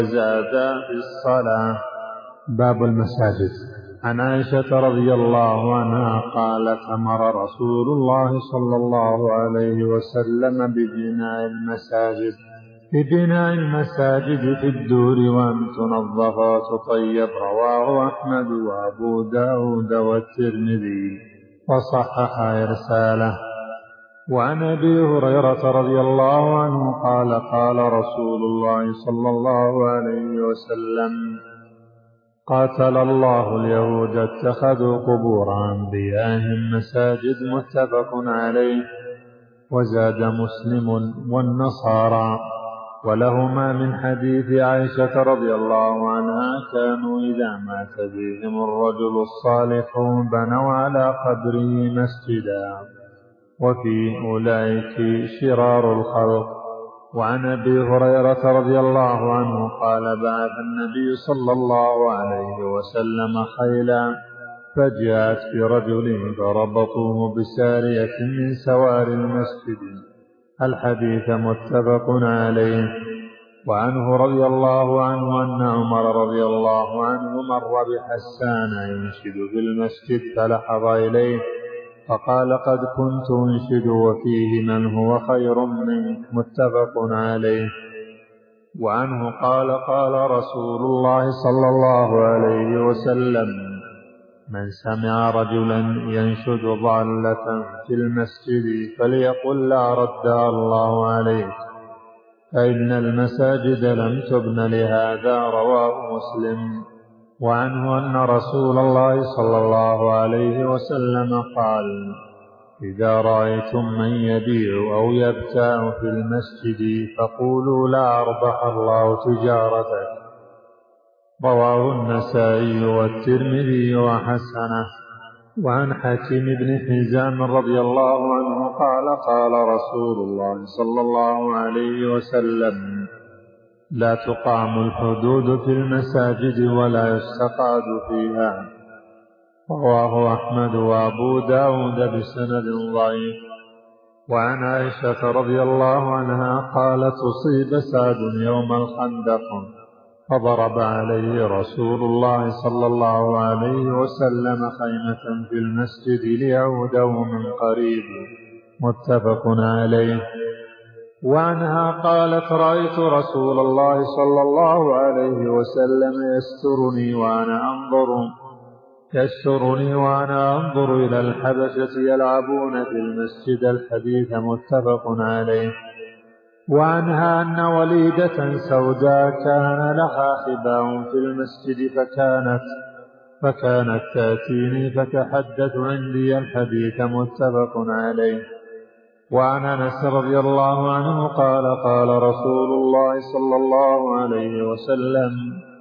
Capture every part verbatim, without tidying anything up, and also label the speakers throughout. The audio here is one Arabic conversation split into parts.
Speaker 1: وزاد في الصلاة.
Speaker 2: باب المساجد.
Speaker 1: عن عائشة رضي الله عنها قالت: أمر رسول الله صلى الله عليه وسلم ببناء المساجد ببناء المساجد في الدور وأن تنظف وتطيب. رواه أحمد وأبو داود والترمذي وصحح إرساله. وعن أبي هريرة رضي الله عنه قال: قال رسول الله صلى الله عليه وسلم: قاتل الله اليهود اتخذوا قبور أنبيائهم مساجد. متفق عليه. وزاد مسلم والنصارى ولهما من حديث عائشة رضي الله عنها: كانوا إذا مات بهم الرجل الصالح بنوا على قبره مسجدا، وفي أولئك شرار الخلق. وعن أبي هريرة رضي الله عنه قال: بعث النبي صلى الله عليه وسلم خيلا فجاءت برجل فربطوه بسارية من سوار المسجد. الحديث متفق عليه. وعنه رضي الله عنه أن عمر رضي الله عنه مر بحسان ينشد في المسجد فلحظ إليه فقال: قد كنت أنشد وفيه من هو خير منك. متفق عليه. وعنه قال: قال رسول الله صلى الله عليه وسلم: من سمع رجلا ينشد ضالة في المسجد فليقل: لا ردها الله عليك، فإن المساجد لم تبن لهذا. رواه مسلم. وعنه أن رسول الله صلى الله عليه وسلم قال: إذا رأيتم من يبيع أو يبتاع في المسجد فقولوا: لا أربح الله تجارتك. رواه النسائي والترمذي وحسنه. وعن حكيم بن حزام رضي الله عنه قال: قال رسول الله صلى الله عليه وسلم: لا تقام الحدود في المساجد ولا يستقعد فيها. رواه أحمد وأبو داود بسند ضعيف. وعن عائشة رضي الله عنها قالت: أصيب سعد يوم الخندق فضرب عليه رسول الله صلى الله عليه وسلم خيمة في المسجد ليعوده من قريب. متفق عليه. وعنها قالت: رأيت رسول الله صلى الله عليه وسلم يسترني وأنا أنظر يسترني وأنا أنظر إلى الحبشة يلعبون في المسجد. الحديث متفق عليه. وعنها أن وليدة سوداء كان لها خباء في المسجد فكانت فكانت تأتيني فتحدث عندي. الحديث متفق عليه. وعن أنس رضي الله عنه قال: قال رسول الله صلى الله عليه وسلم: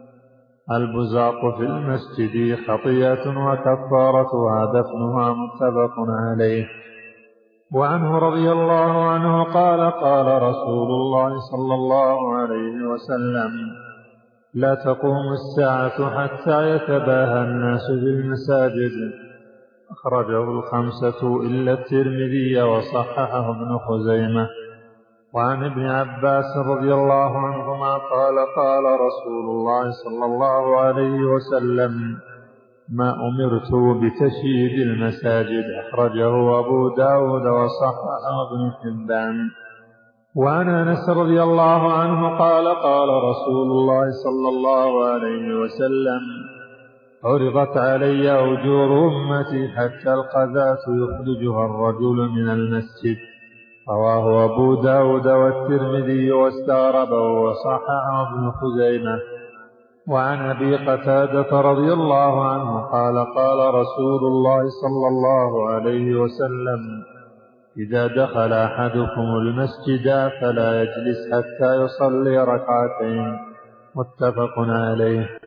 Speaker 1: البزاق في المسجد خطيئة وكفارتها دفنها. متفق عليه. وعنه رضي الله عنه قال: قال رسول الله صلى الله عليه وسلم: لا تقوم الساعة حتى يتباهى الناس في المساجد. أخرجه الخمسة إلا الترمذي وصححه ابن خزيمة. وعن ابن عباس رضي الله عنهما قال: قال رسول الله صلى الله عليه وسلم: ما أمرت بتشييد المساجد. أخرجه أبو داود وصححه ابن حبان. وعن أنس رضي الله عنه قال: قال رسول الله صلى الله عليه وسلم: عرضت علي أجور أمتي حتى القذاة يخرجها الرجل من المسجد. رواه أبو داود والترمذي واستغربه وصححه ابن خزيمة. وعن أبي قتادة رضي الله عنه قال: قال رسول الله صلى الله عليه وسلم: إذا دخل أحدكم المسجد فلا يجلس حتى يصلي ركعتين. متفق عليه.